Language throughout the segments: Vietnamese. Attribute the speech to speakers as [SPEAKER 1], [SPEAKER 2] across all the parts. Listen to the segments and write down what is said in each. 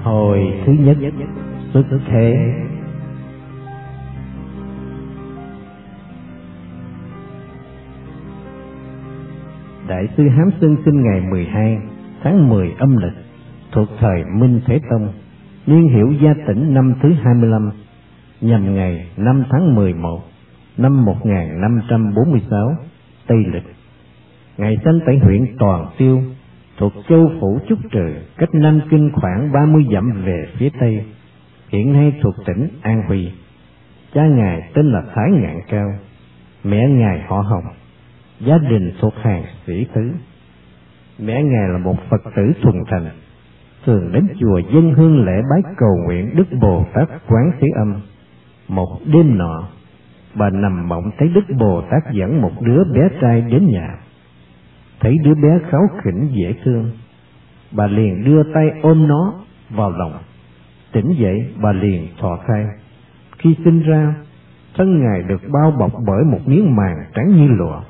[SPEAKER 1] Hồi thứ nhất, xuất thế. Đại sư Hám Sơn sinh ngày 12 tháng 10 âm lịch, thuộc thời Minh Thế Tông, niên hiệu Gia Tĩnh năm thứ 25, nhằm ngày 5 tháng 11 năm 1546 Tây Lịch. Ngày sinh tại huyện Toàn Tiêu, thuộc châu phủ Trúc Trừ, cách Nam Kinh khoảng 30 dặm về phía tây, hiện nay thuộc tỉnh An Huy. Cha ngài tên là Thái Ngạn Cao, mẹ ngài họ Hồng, gia đình thuộc hàng sĩ tứ. Mẹ ngài là một Phật tử thuần thành, thường đến chùa dâng hương lễ bái cầu nguyện Đức Bồ Tát Quán Thế Âm. Một đêm nọ, bà nằm mộng thấy Đức Bồ Tát dẫn một đứa bé trai đến nhà. Thấy đứa bé kháu khỉnh dễ thương, bà liền đưa tay ôm nó vào lòng. Tỉnh dậy, bà liền thọ thai. Khi sinh ra, thân ngài được bao bọc bởi một miếng màng trắng như lụa.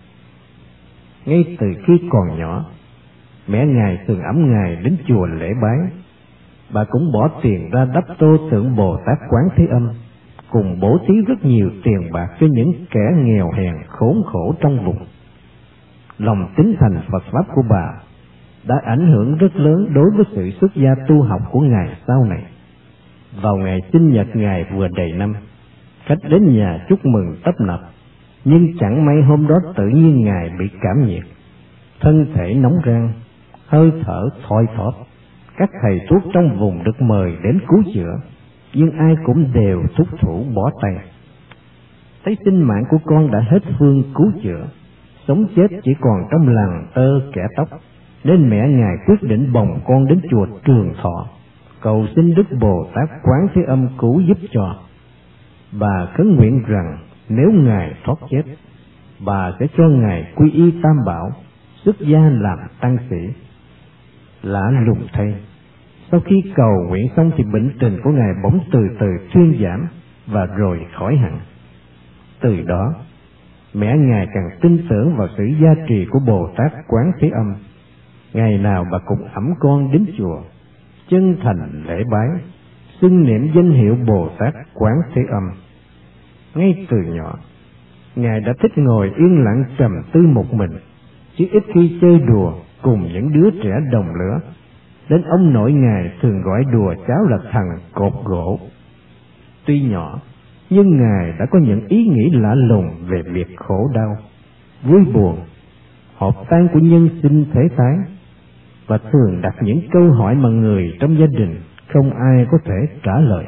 [SPEAKER 1] Ngay từ khi còn nhỏ, mẹ ngài thường ẵm ngài đến chùa lễ bái. Bà cũng bỏ tiền ra đắp tô tượng Bồ Tát Quán Thế Âm, cùng bố thí rất nhiều tiền bạc cho những kẻ nghèo hèn khốn khổ trong vùng. Lòng tín thành Phật pháp của bà đã ảnh hưởng rất lớn đối với sự xuất gia tu học của ngài sau này. Vào ngày sinh nhật ngài vừa đầy năm, khách đến nhà chúc mừng tấp nập, nhưng chẳng may hôm đó tự nhiên ngài bị cảm nhiệt, thân thể nóng rang, hơi thở thoi thóp. Các thầy thuốc trong vùng được mời đến cứu chữa, nhưng ai cũng đều thúc thủ bỏ tay. Thấy sinh mạng của con đã hết phương cứu chữa, sống chết chỉ còn trong lằn tơ kẻ tóc, nên mẹ ngài quyết định bồng con đến chùa Trường Thọ, cầu xin Đức Bồ Tát Quán Thế Âm cứu giúp cho. Bà khấn nguyện rằng nếu ngài thoát chết, bà sẽ cho ngài quy y Tam Bảo, xuất gia làm tăng sĩ. Lạ lùng thay, sau khi cầu nguyện xong thì bệnh tình của ngài bỗng từ từ thuyên giảm và rồi khỏi hẳn. Từ đó, mẹ ngài càng tin tưởng vào sự gia trì của Bồ Tát Quán Thế Âm. Ngày nào bà cũng ẵm con đến chùa, chân thành lễ bái, xưng niệm danh hiệu Bồ Tát Quán Thế Âm. Ngay từ nhỏ, ngài đã thích ngồi yên lặng trầm tư một mình, chứ ít khi chơi đùa cùng những đứa trẻ đồng lứa. Đến ông nội ngài thường gọi đùa cháu là thằng cột gỗ. Tuy nhỏ, nhưng ngài đã có những ý nghĩ lạ lùng về việc khổ đau, vui buồn, hợp tan của nhân sinh thế thái, và thường đặt những câu hỏi mà người trong gia đình không ai có thể trả lời.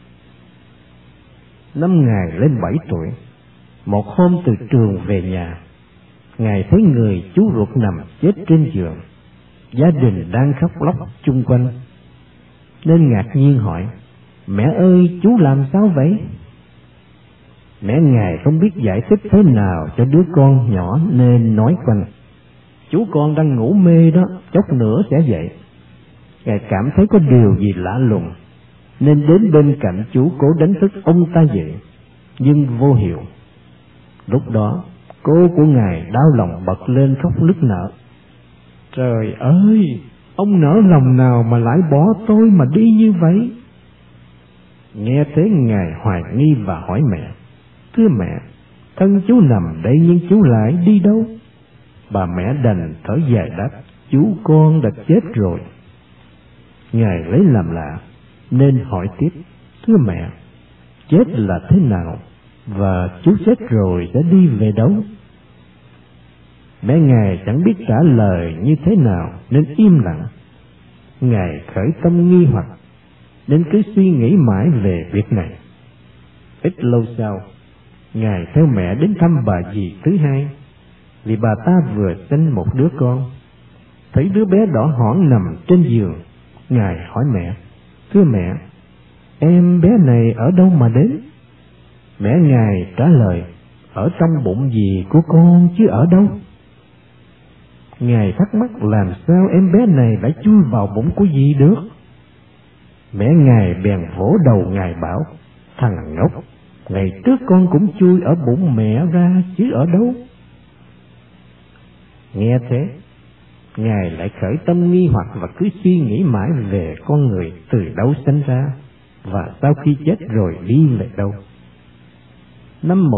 [SPEAKER 1] Năm ngài lên 7 tuổi, một hôm từ trường về nhà, ngài thấy người chú ruột nằm chết trên giường, gia đình đang khóc lóc chung quanh, nên ngạc nhiên hỏi: "Mẹ ơi, chú làm sao vậy?" Mẹ ngài không biết giải thích thế nào cho đứa con nhỏ nên nói quanh: "Chú con đang ngủ mê đó, chốc nữa sẽ dậy." Ngài cảm thấy có điều gì lạ lùng, nên đến bên cạnh chú cố đánh thức ông ta dậy, nhưng vô hiệu. Lúc đó, cô của ngài đau lòng bật lên khóc nức nở: "Trời ơi, ông nỡ lòng nào mà lại bỏ tôi mà đi như vậy?" Nghe thế ngài hoài nghi và hỏi mẹ: "Thưa mẹ, thân chú nằm đây nhưng chú lại đi đâu?" Bà mẹ đành thở dài đáp: "Chú con đã chết rồi." Ngài lấy làm lạ nên hỏi tiếp: "Thưa mẹ, chết là thế nào, và chú chết rồi sẽ đi về đâu?" Mẹ ngài chẳng biết trả lời như thế nào nên im lặng. Ngài khởi tâm nghi hoặc nên cứ suy nghĩ mãi về việc này. Ít lâu sau, ngài theo mẹ đến thăm bà dì thứ hai, vì bà ta vừa sinh một đứa con. Thấy đứa bé đỏ hỏn nằm trên giường, ngài hỏi mẹ: "Thưa mẹ, em bé này ở đâu mà đến?" Mẹ ngài trả lời: "Ở trong bụng dì của con chứ ở đâu." Ngài thắc mắc làm sao em bé này lại chui vào bụng của dì được. Mẹ ngài bèn vỗ đầu ngài bảo: "Thằng ngốc, ngày trước con cũng chui ở bụng mẹ ra chứ ở đâu." Nghe thế, Ngài lại khởi tâm nghi hoặc và cứ suy nghĩ mãi về con người từ đâu sinh ra và sau khi chết rồi đi về đâu. Năm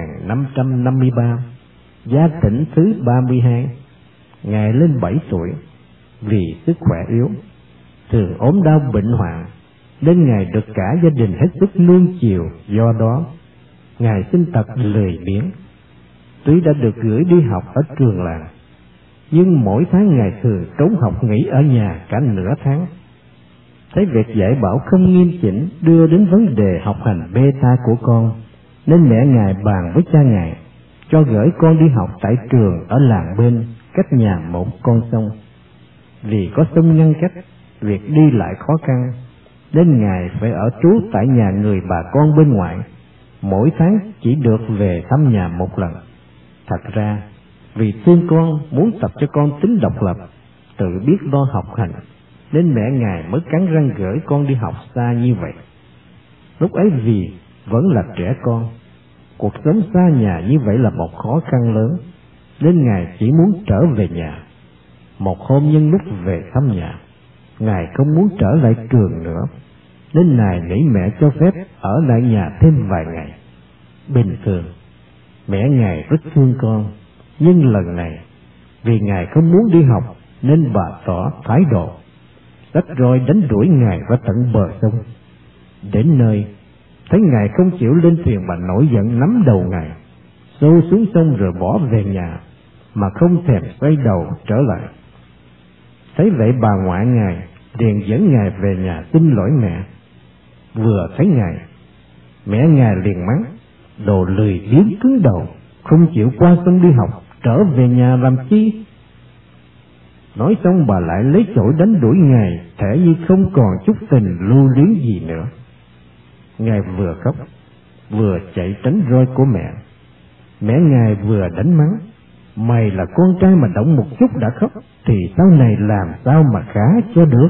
[SPEAKER 1] 1553, Gia Tĩnh thứ 32, Ngài lên 7 tuổi, vì sức khỏe yếu, thường ốm đau bệnh hoạn, nên Ngài được cả gia đình hết sức nuông chiều. Do đó, Ngài sinh tật lười biếng. Tuy đã được gửi đi học ở trường làng, nhưng mỗi tháng Ngài thường trốn học nghỉ ở nhà cả nửa tháng. Thấy việc dạy bảo không nghiêm chỉnh đưa đến vấn đề học hành bê tha của con, nên mẹ Ngài bàn với cha Ngài cho gửi con đi học tại trường ở làng bên, cách nhà một con sông. Vì có sông ngăn cách, việc đi lại khó khăn, nên Ngài phải ở trú tại nhà người bà con bên ngoại, mỗi tháng chỉ được về thăm nhà một lần. Thật ra, vì thương con, muốn tập cho con tính độc lập, tự biết lo học hành, nên mẹ Ngài mới cắn răng gửi con đi học xa như vậy. Lúc ấy vì vẫn là trẻ con, cuộc sống xa nhà như vậy là một khó khăn lớn, nên Ngài chỉ muốn trở về nhà. Một hôm nhân lúc về thăm nhà, Ngài không muốn trở lại trường nữa, nên Ngài nỉ mẹ cho phép ở lại nhà thêm vài ngày. Bình thường, mẹ Ngài rất thương con, nhưng lần này, vì Ngài không muốn đi học, nên bà tỏ thái độ, xách roi đánh đuổi Ngài ra tận bờ sông. Đến nơi, thấy Ngài không chịu lên thuyền, bà nổi giận nắm đầu Ngài, xô xuống sông rồi bỏ về nhà, mà không thèm xoay đầu trở lại. Thấy vậy bà ngoại Ngài liền dẫn Ngài về nhà xin lỗi mẹ. Vừa thấy Ngài, mẹ Ngài liền mắng: đồ lười biếng cứng đầu, không chịu qua sông đi học, trở về nhà làm chi? Nói xong bà lại lấy chổi đánh đuổi Ngài, thể như không còn chút tình lưu luyến gì nữa. Ngài vừa khóc, vừa chạy tránh roi của mẹ. Mẹ Ngài vừa đánh mắng: mày là con trai mà động một chút đã khóc, thì sau này làm sao mà khá cho được?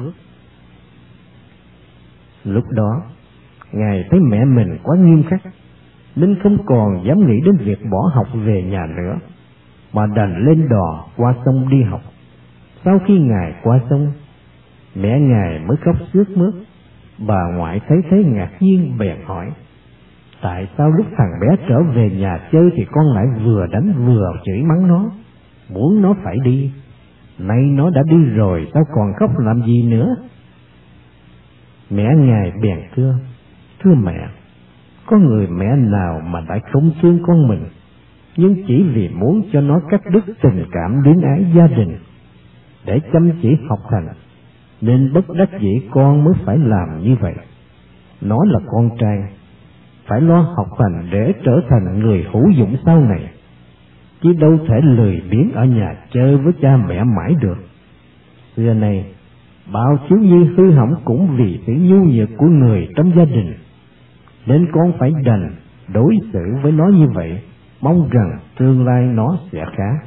[SPEAKER 1] Lúc đó, Ngài thấy mẹ mình quá nghiêm khắc, nên không còn dám nghĩ đến việc bỏ học về nhà nữa, mà đành lên đò qua sông đi học. Sau khi Ngài qua sông, mẹ Ngài mới khóc sướt mướt. Bà ngoại thấy thế ngạc nhiên bèn hỏi: tại sao lúc thằng bé trở về nhà chơi thì con lại vừa đánh vừa chửi mắng nó, muốn nó phải đi? Nay nó đã đi rồi, sao còn khóc làm gì nữa? Mẹ Ngài bèn thưa mẹ, có người mẹ nào mà đã không thương con mình, nhưng chỉ vì muốn cho nó cắt đứt tình cảm luyến ái gia đình để chăm chỉ học hành, nên bất đắc dĩ con mới phải làm như vậy. Nó là con trai, phải lo học hành để trở thành người hữu dụng sau này, chứ đâu thể lười biếng ở nhà chơi với cha mẹ mãi được. Xưa này, bao thiếu nhi hư hỏng cũng vì sự nhu nhược của người trong gia đình, nên con phải đành đối xử với nó như vậy, mong rằng tương lai nó sẽ khá.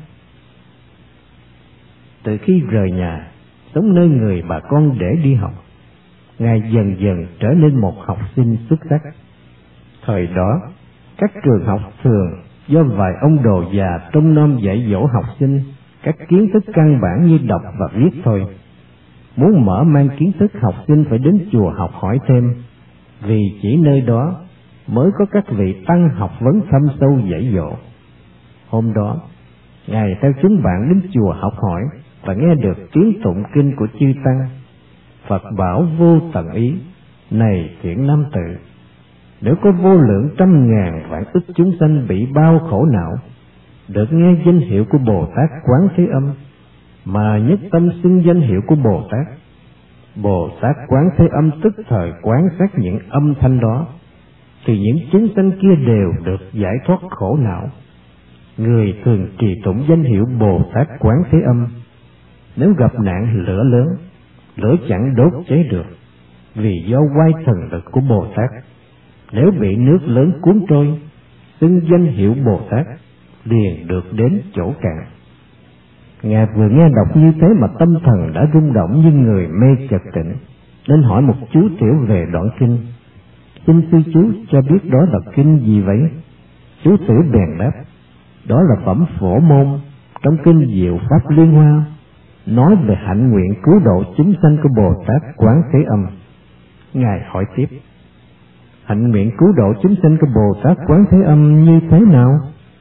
[SPEAKER 1] Từ khi rời nhà, sống nơi người bà con để đi học, Ngài dần dần trở nên một học sinh xuất sắc. Thời đó, các trường học thường do vài ông đồ già trông nom dạy dỗ học sinh các kiến thức căn bản như đọc và viết thôi. Muốn mở mang kiến thức, học sinh phải đến chùa học hỏi thêm, vì chỉ nơi đó mới có các vị tăng học vấn thâm sâu dạy dỗ. Hôm đó, Ngài theo chúng bạn đến chùa học hỏi và nghe được tiếng tụng kinh của chư tăng. Phật bảo vô tận ý: này thiện nam tử, nếu có vô lượng trăm ngàn vạn ức chúng sanh bị bao khổ não, được nghe danh hiệu của Bồ Tát Quán Thế Âm, mà nhất tâm xưng danh hiệu của Bồ Tát, Bồ Tát Quán Thế Âm tức thời quán sát những âm thanh đó, thì những chúng sanh kia đều được giải thoát khổ não. Người thường trì tụng danh hiệu Bồ Tát Quán Thế Âm, nếu gặp nạn lửa lớn, lửa chẳng đốt cháy được, vì do oai thần lực của Bồ Tát. Nếu bị nước lớn cuốn trôi, xưng danh hiệu Bồ Tát, liền được đến chỗ cạn. Ngài vừa nghe đọc như thế mà tâm thần đã rung động như người mê chợt tỉnh, nên hỏi một chú tiểu về đoạn kinh: xin sư chú cho biết đó là kinh gì vậy? Chú tiểu bèn đáp: đó là phẩm Phổ Môn trong kinh Diệu Pháp Liên Hoa, nói về hạnh nguyện cứu độ chúng sanh của Bồ Tát Quán Thế Âm. Ngài hỏi tiếp: hạnh nguyện cứu độ chúng sanh của Bồ Tát Quán Thế Âm như thế nào?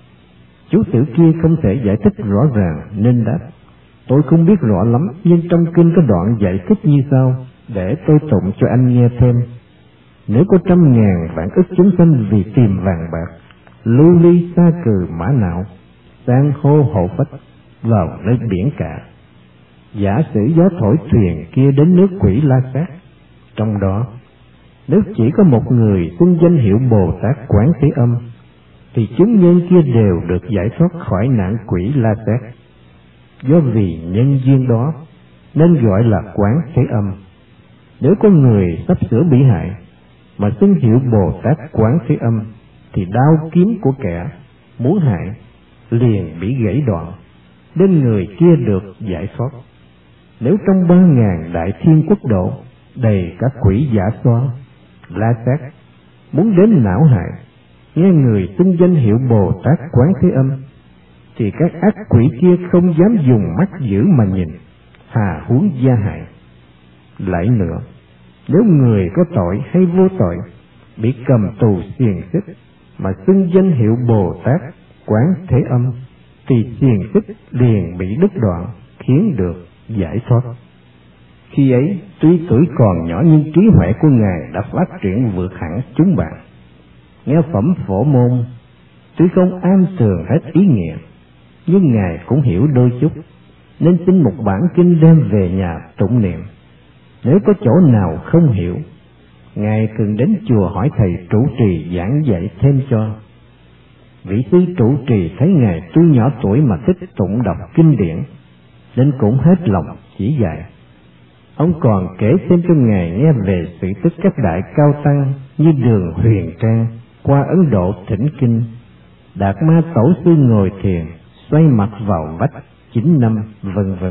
[SPEAKER 1] Chú tiểu kia không thể giải thích rõ ràng nên đáp: tôi không biết rõ lắm, nhưng trong kinh có đoạn giải thích như sau, để tôi tụng cho anh nghe thêm. Nếu có 100.000 vạn ức chúng sanh vì tìm vàng bạc, lưu ly sa cừ mã não, san hô hộ phách vào nơi biển cả, giả sử gió thổi thuyền kia đến nước Quỷ La Sát, trong đó nếu chỉ có một người xưng danh hiệu Bồ Tát Quán Thế Âm, thì chúng nhân kia đều được giải thoát khỏi nạn Quỷ La Sát. Do vì nhân duyên đó nên gọi là Quán Thế Âm. Nếu có người sắp sửa bị hại mà xưng hiệu Bồ Tát Quán Thế Âm, thì đao kiếm của kẻ muốn hại liền bị gãy đoạn, nên người kia được giải thoát. Nếu trong 3.000 đại thiên quốc độ đầy các quỷ giả xoa, La Sát muốn đến não hại, nghe người xưng danh hiệu Bồ Tát Quán Thế Âm, thì các ác quỷ kia không dám dùng mắt dữ mà nhìn, hà huống gia hại. Lại nữa, nếu người có tội hay vô tội bị cầm tù xiềng xích mà xưng danh hiệu Bồ Tát Quán Thế Âm, thì xiềng xích liền bị đứt đoạn, khiến được giải thoát. Khi ấy, tuy tuổi còn nhỏ nhưng trí huệ của Ngài đã phát triển vượt hẳn chúng bạn. Nghe phẩm Phổ Môn, tuy không am tường hết ý nghĩa, nhưng Ngài cũng hiểu đôi chút, nên xin một bản kinh đem về nhà tụng niệm. Nếu có chỗ nào không hiểu, Ngài thường đến chùa hỏi thầy trụ trì giảng dạy thêm cho. Vị sư trụ trì thấy Ngài tuy nhỏ tuổi mà thích tụng đọc kinh điển, nên cũng hết lòng chỉ dạy. Ông còn kể thêm cho Ngài nghe về sự tích các đại cao tăng như Đường Huyền Trang qua Ấn Độ thỉnh kinh, Đạt Ma Tổ sư ngồi thiền xoay mặt vào vách 9 năm, vân vân.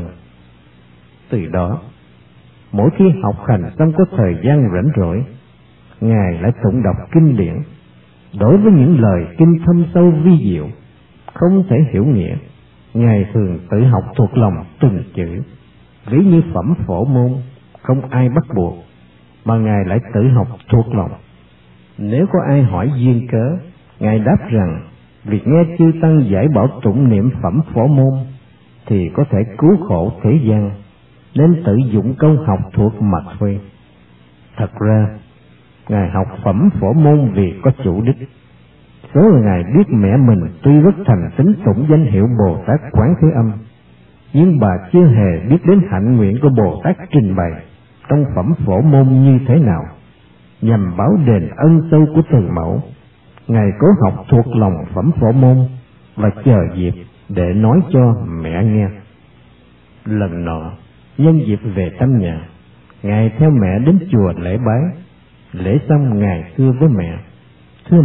[SPEAKER 1] Từ đó, mỗi khi học hành xong có thời gian rảnh rỗi, Ngài lại tụng đọc kinh điển. Đối với những lời kinh thâm sâu vi diệu, không thể hiểu nghĩa, Ngài thường tự học thuộc lòng từng chữ. Ví như phẩm Phổ Môn, không ai bắt buộc, mà Ngài lại tự học thuộc lòng. Nếu có ai hỏi duyên cớ, Ngài đáp rằng việc nghe chư tăng giải bảo tụng niệm phẩm Phổ Môn thì có thể cứu khổ thế gian, nên tự dụng công học thuộc mà thôi. Thật ra, Ngài học phẩm Phổ Môn vì có chủ đích. Số là Ngài biết mẹ mình tuy rất thành tín tụng danh hiệu Bồ Tát Quán Thế Âm, nhưng bà chưa hề biết đến hạnh nguyện của Bồ Tát trình bày trong phẩm Phổ Môn như thế nào. Nhằm báo đền ân sâu của từ mẫu, Ngài cố học thuộc lòng phẩm Phổ Môn và chờ dịp để nói cho mẹ nghe. Lần nọ, nhân dịp về thăm nhà, Ngài theo mẹ đến chùa lễ bái. Lễ xong, Ngài thưa với mẹ: thưa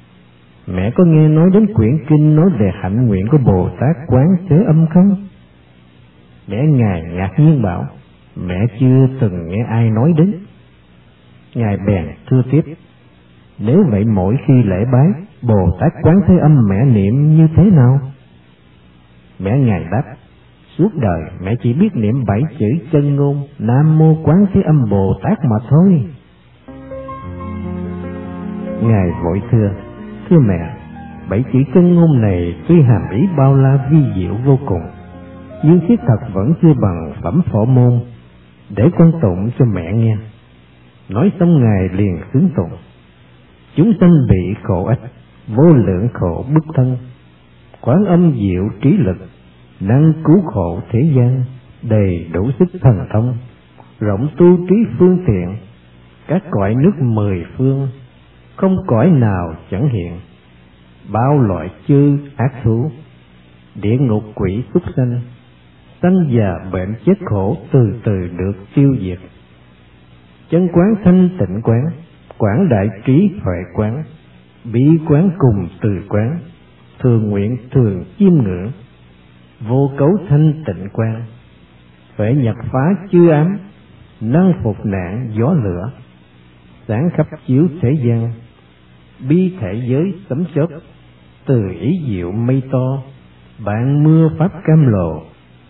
[SPEAKER 1] mẹ có nghe nói đến quyển kinh nói về hạnh nguyện của Bồ Tát Quán Thế Âm không? Mẹ Ngài ngạc nhiên bảo: mẹ chưa từng nghe ai nói đến. Ngài bèn thưa tiếp: nếu vậy mỗi khi lễ bái, Bồ Tát Quán Thế Âm mẹ niệm như thế nào? Mẹ Ngài đáp: suốt đời mẹ chỉ biết niệm 7 chữ chân ngôn Nam Mô Quán Thế Âm Bồ Tát mà thôi. Ngài vội thưa: thưa mẹ, 7 chữ chân ngôn này tuy hàm ý bao la vi diệu vô cùng, nhưng thiết thật vẫn chưa bằng phẩm Phổ Môn. Để con tụng cho mẹ nghe. Nói xong, Ngài liền xướng tụng: chúng sanh bị khổ ách, vô lượng khổ bức thân, Quán Âm diệu trí lực, năng cứu khổ thế gian, đầy đủ sức thần thông, rộng tu trí phương tiện, các cõi nước 10 phương, không cõi nào chẳng hiện, bao loại chư ác thú, địa ngục quỷ súc sanh, sanh già bệnh chết khổ từ từ được tiêu diệt. Chân quán thanh tịnh quán, quảng đại trí huệ quán, bi quán cùng từ quán, thường nguyện thường chiêm ngưỡng, vô cấu thanh tịnh quán, huệ nhật phá chư ám, năng phục nạn gió lửa, sáng khắp chiếu thế gian, bi thể giới sấm chớp, từ ý diệu mây to, bạn mưa pháp cam lồ,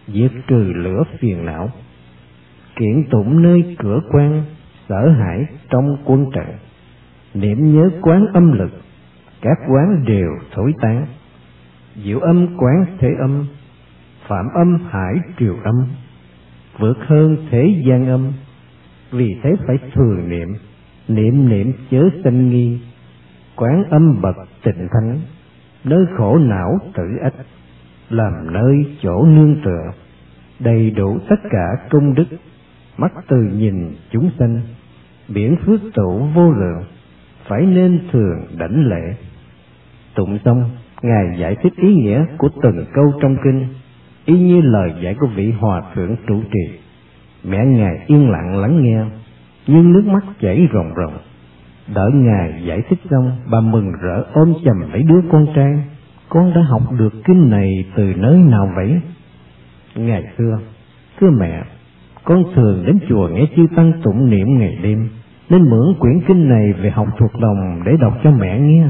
[SPEAKER 1] diệt trừ lửa phiền não, kiện tụng nơi cửa quan, sợ hãi trong quân trận, niệm nhớ quán âm lực, các quán đều thổi tán, diệu âm quán thế âm, phạm âm hải triều âm, vượt hơn thế gian âm, vì thế phải thường niệm, niệm niệm chớ sanh nghi, quán âm bậc tịnh thánh, nơi khổ não tử ách, làm nơi chỗ nương tựa, đầy đủ tất cả công đức, mắt từ nhìn chúng sanh, biển phước tụ vô lượng, phải nên thường đảnh lễ. Tụng xong, Ngài giải thích ý nghĩa của từng câu trong kinh, y như lời dạy của vị hòa thượng trụ trì. Mẹ Ngài yên lặng lắng nghe, nhưng nước mắt chảy ròng ròng. Đợi Ngài giải thích xong, bà mừng rỡ ôm chầm lấy đứa con trai. Con đã học được kinh này từ nơi nào vậy? Ngài thưa mẹ, con thường đến chùa nghe chư tăng tụng niệm ngày đêm, nên mượn quyển kinh này về học thuộc lòng để đọc cho mẹ nghe.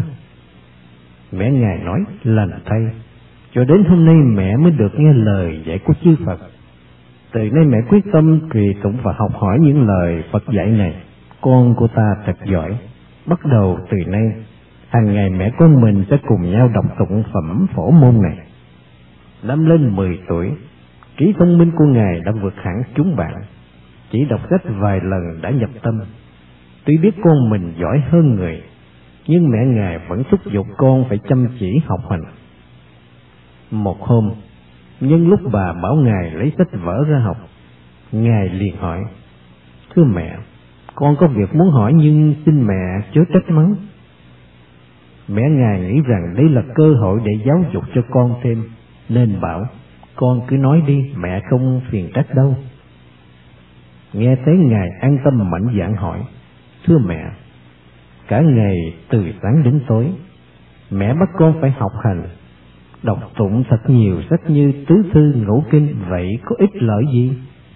[SPEAKER 1] Mẹ Ngài nói, lành thay, cho đến hôm nay mẹ mới được nghe lời dạy của chư Phật. Từ nay mẹ quyết tâm trì tụng và học hỏi những lời Phật dạy này. Con của ta thật giỏi. Bắt đầu từ nay, hàng ngày mẹ con mình sẽ cùng nhau đọc tụng phẩm phổ môn này. Năm lên 10 tuổi, trí thông minh của Ngài đã vượt hẳn chúng bạn. Chỉ đọc sách vài lần đã nhập tâm. Tuy biết con mình giỏi hơn người, nhưng mẹ Ngài vẫn thúc giục con phải chăm chỉ học hành. Một hôm, nhân lúc bà bảo Ngài lấy sách vở ra học, Ngài liền hỏi, thưa mẹ, con có việc muốn hỏi nhưng xin mẹ chớ trách mắng. Mẹ Ngài nghĩ rằng đây là cơ hội để giáo dục cho con thêm, nên bảo, con cứ nói đi, mẹ không phiền trách đâu. Nghe thấy Ngài an tâm mạnh dạn hỏi, thưa mẹ, cả ngày từ sáng đến tối, mẹ bắt con phải học hành, đọc tụng thật nhiều sách như tứ thư ngũ kinh, vậy có ích lợi gì?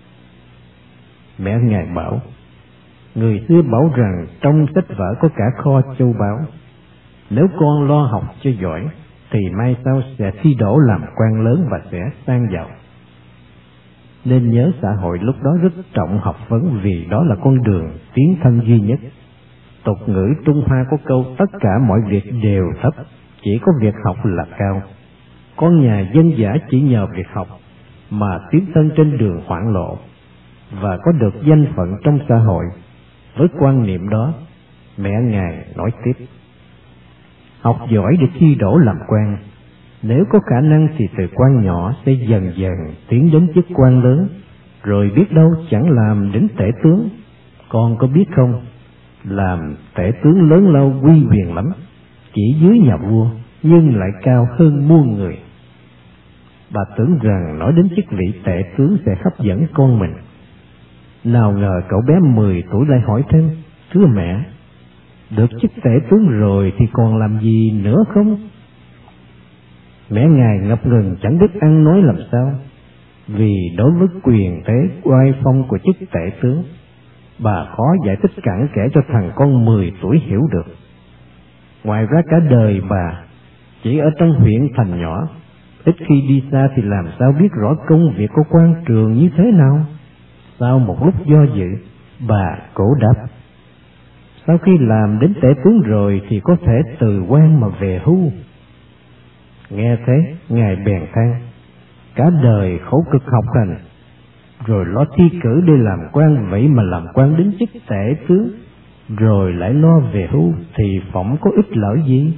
[SPEAKER 1] Mẹ Ngài bảo, người xưa bảo rằng trong sách vở có cả kho châu báu. Nếu con lo học cho giỏi, thì mai sau sẽ thi đỗ làm quan lớn và sẽ sang giàu. Nên nhớ xã hội lúc đó rất trọng học vấn, vì đó là con đường tiến thân duy nhất. Tục ngữ Trung Hoa có câu tất cả mọi việc đều thấp, chỉ có việc học là cao. Con nhà dân dã chỉ nhờ việc học mà tiến thân trên đường hoạn lộ và có được danh phận trong xã hội. Với quan niệm đó, mẹ Ngài nói tiếp, học giỏi để thi đỗ làm quan, nếu có khả năng thì từ quan nhỏ sẽ dần dần tiến đến chức quan lớn, rồi biết đâu chẳng làm đến tể tướng. Con có biết không, làm tể tướng lớn lâu uy quyền lắm, chỉ dưới nhà vua nhưng lại cao hơn muôn người. Bà tưởng rằng nói đến chức vị tể tướng sẽ hấp dẫn con mình. Nào ngờ cậu bé 10 tuổi lại hỏi thêm, thưa mẹ, được chức tể tướng rồi thì còn làm gì nữa không? Mẹ Ngài ngập ngừng chẳng biết ăn nói làm sao, vì đối với quyền thế oai phong của chức tể tướng, bà khó giải thích cặn kẽ cho thằng con 10 tuổi hiểu được. Ngoài ra cả đời bà chỉ ở trong huyện thành nhỏ, ít khi đi xa thì làm sao biết rõ công việc của quan trường như thế nào. Sau một lúc do dự, bà cố đáp, sau khi làm đến tể tướng rồi thì có thể từ quan mà về hưu. Nghe thế, Ngài bèn than, cả đời khổ cực học hành, rồi lo thi cử để làm quan, vậy mà làm quan đến chức tể tướng, rồi lại lo về hưu thì phỏng có ích lợi gì?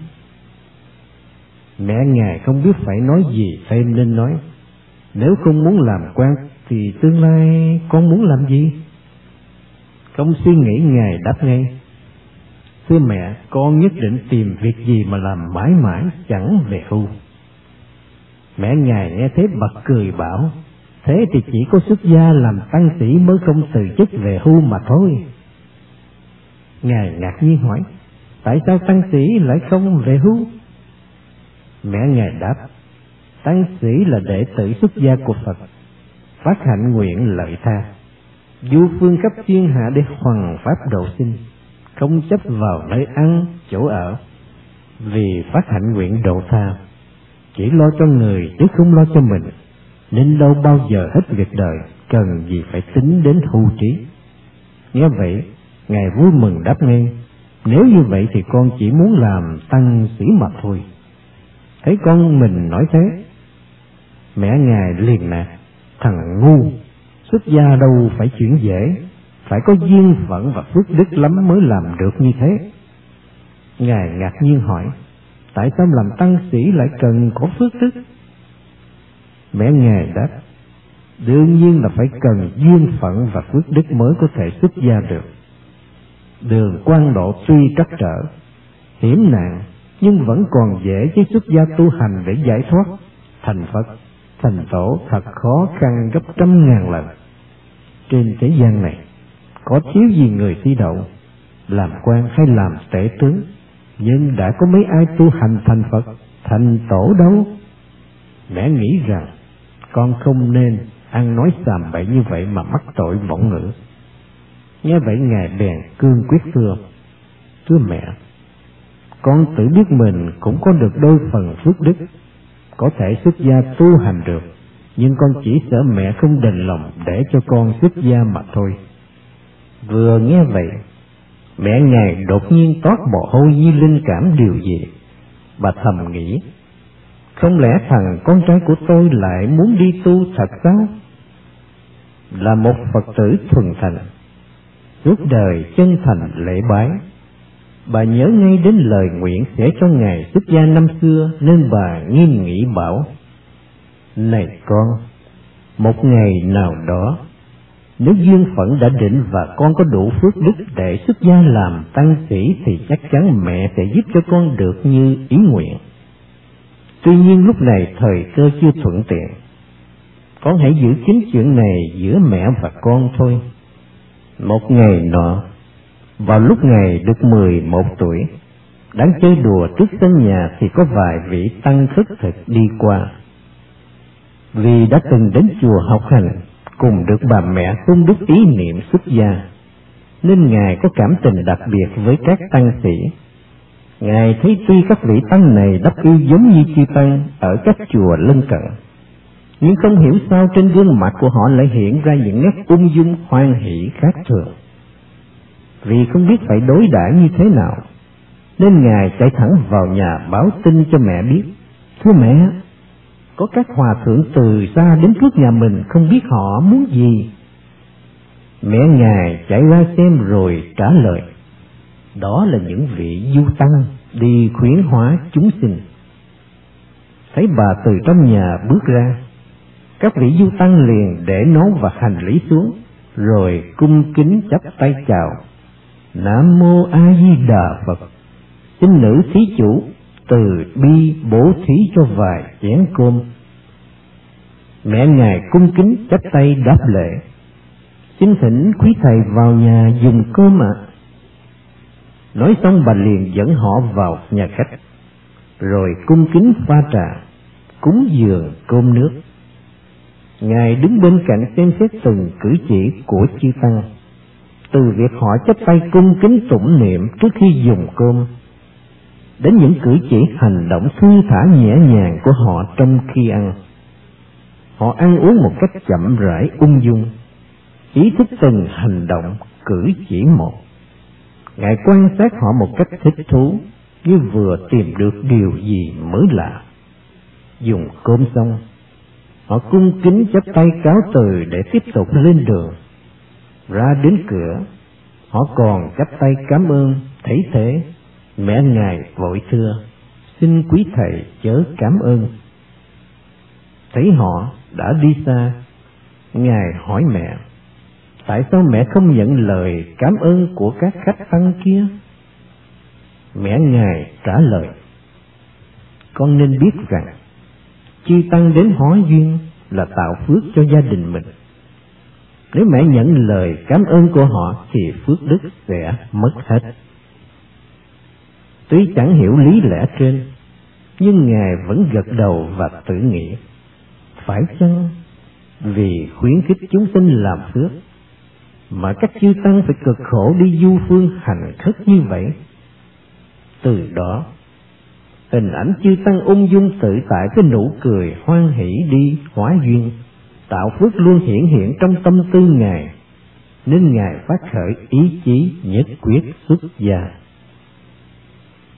[SPEAKER 1] Mẹ Ngài không biết phải nói gì thêm nên nói, nếu không muốn làm quan thì tương lai con muốn làm gì? Không suy nghĩ, Ngài đáp ngay, thưa mẹ, con nhất định tìm việc gì mà làm mãi mãi chẳng về hưu. Mẹ Ngài nghe thế bật cười bảo, thế thì chỉ có xuất gia làm tăng sĩ mới không từ chức về hưu mà thôi. Ngài ngạc nhiên hỏi, tại sao tăng sĩ lại không về hưu? Mẹ Ngài đáp, tăng sĩ là đệ tử xuất gia của Phật, phát hạnh nguyện lợi tha, du phương khắp thiên hạ để hoằng pháp độ sinh, không chấp vào nơi ăn, chỗ ở. Vì phát hạnh nguyện độ tha, chỉ lo cho người chứ không lo cho mình, nên đâu bao giờ hết việc đời, cần gì phải tính đến hưu trí. Nghe vậy, Ngài vui mừng đáp ngay: nếu như vậy thì con chỉ muốn làm tăng sĩ mà thôi. Thấy con mình nói thế, mẹ Ngài liền nạt: thằng ngu, xuất gia đâu phải chuyện dễ, phải có duyên phận và phước đức lắm mới làm được như thế. Ngài ngạc nhiên hỏi: tại sao làm tăng sĩ lại cần có phước đức? Mẹ Ngài đáp: đương nhiên là phải cần duyên phận và phước đức mới có thể xuất gia được. Đường quan độ tuy trắc trở, hiểm nạn, nhưng vẫn còn dễ cho xuất gia tu hành để giải thoát. Thành Phật, thành Tổ thật khó khăn gấp trăm ngàn lần. Trên thế gian này, có thiếu gì người thi đậu, làm quan hay làm tể tướng, nhưng đã có mấy ai tu hành thành Phật, thành Tổ đâu. Mẹ nghĩ rằng con không nên ăn nói xàm bậy như vậy mà mắc tội vọng ngữ. Nghe vậy Ngài bèn cương quyết thưa: thưa mẹ, con tự biết mình cũng có được đôi phần phước đức, có thể xuất gia tu hành được, nhưng con chỉ sợ mẹ không đành lòng để cho con xuất gia mà thôi. Vừa nghe vậy, mẹ Ngài đột nhiên toát mồ hôi như linh cảm điều gì. Bà thầm nghĩ: không lẽ thằng con trai của tôi lại muốn đi tu thật sao? Là một Phật tử thuần thành, suốt đời chân thành lễ bái, bà nhớ ngay đến lời nguyện sẽ cho Ngài xuất gia năm xưa, nên bà nghiêm nghị bảo: này con, một ngày nào đó, nếu duyên phận đã định và con có đủ phước đức để xuất gia làm tăng sĩ thì chắc chắn mẹ sẽ giúp cho con được như ý nguyện. Tuy nhiên lúc này thời cơ chưa thuận tiện, con hãy giữ kín chuyện này giữa mẹ và con thôi. Một ngày nọ, vào lúc Ngài được 11 tuổi, đang chơi đùa trước sân nhà thì có vài vị tăng khất thực đi qua. Vì đã từng đến chùa học hành, cùng được bà mẹ tung đức ý niệm xuất gia, nên Ngài có cảm tình đặc biệt với các tăng sĩ. Ngài thấy tuy các vị tăng này đắp y giống như chư tăng ở các chùa lân cận, nhưng không hiểu sao trên gương mặt của họ lại hiện ra những nét ung dung hoan hỷ khác thường. Vì không biết phải đối đãi như thế nào, nên Ngài chạy thẳng vào nhà báo tin cho mẹ biết: thưa mẹ, có các hòa thượng từ xa đến trước nhà mình, không biết họ muốn gì. Mẹ Ngài chạy ra xem rồi trả lời: đó là những vị du tăng đi khuyến hóa chúng sinh. Thấy bà từ trong nhà bước ra, các vị du tăng liền để nón và hành lý xuống, rồi cung kính chắp tay chào: Nam mô A Di Đà Phật, xin nữ thí chủ từ bi bố thí cho vài chén cơm. Mẹ Ngài cung kính chắp tay đáp lễ: xin thỉnh quý thầy vào nhà dùng cơm ạ. Nói xong bà liền dẫn họ vào nhà khách, rồi cung kính pha trà, cúng dường cơm nước. Ngài đứng bên cạnh xem xét từng cử chỉ của chư tăng, từ việc họ chắp tay cung kính tụng niệm trước khi dùng cơm, đến những cử chỉ hành động thư thả nhẹ nhàng của họ trong khi ăn. Họ ăn uống một cách chậm rãi ung dung, ý thức từng hành động cử chỉ một. Ngài quan sát họ một cách thích thú, như vừa tìm được điều gì mới lạ. Dùng cơm xong, họ cung kính chắp tay cáo từ để tiếp tục lên đường. Ra đến cửa, họ còn chắp tay cảm ơn. Thấy thế, mẹ Ngài vội thưa: xin quý thầy chớ cảm ơn. Thấy họ đã đi xa, Ngài hỏi mẹ: tại sao mẹ không nhận lời cảm ơn của các khách tăng kia? Mẹ Ngài trả lời: con nên biết rằng chư tăng đến hóa duyên là tạo phước cho gia đình mình. Nếu mẹ nhận lời cảm ơn của họ thì phước đức sẽ mất hết. Tuy chẳng hiểu lý lẽ trên, nhưng Ngài vẫn gật đầu và tự nghĩ: phải chăng vì khuyến khích chúng sinh làm phước mà các chư tăng phải cực khổ đi du phương hành khất như vậy? Từ đó Hình ảnh chư tăng ung dung tự tại với nụ cười hoan hỷ đi hóa duyên, tạo phước luôn hiển hiện trong tâm tư Ngài, nên Ngài phát khởi ý chí nhất quyết xuất gia.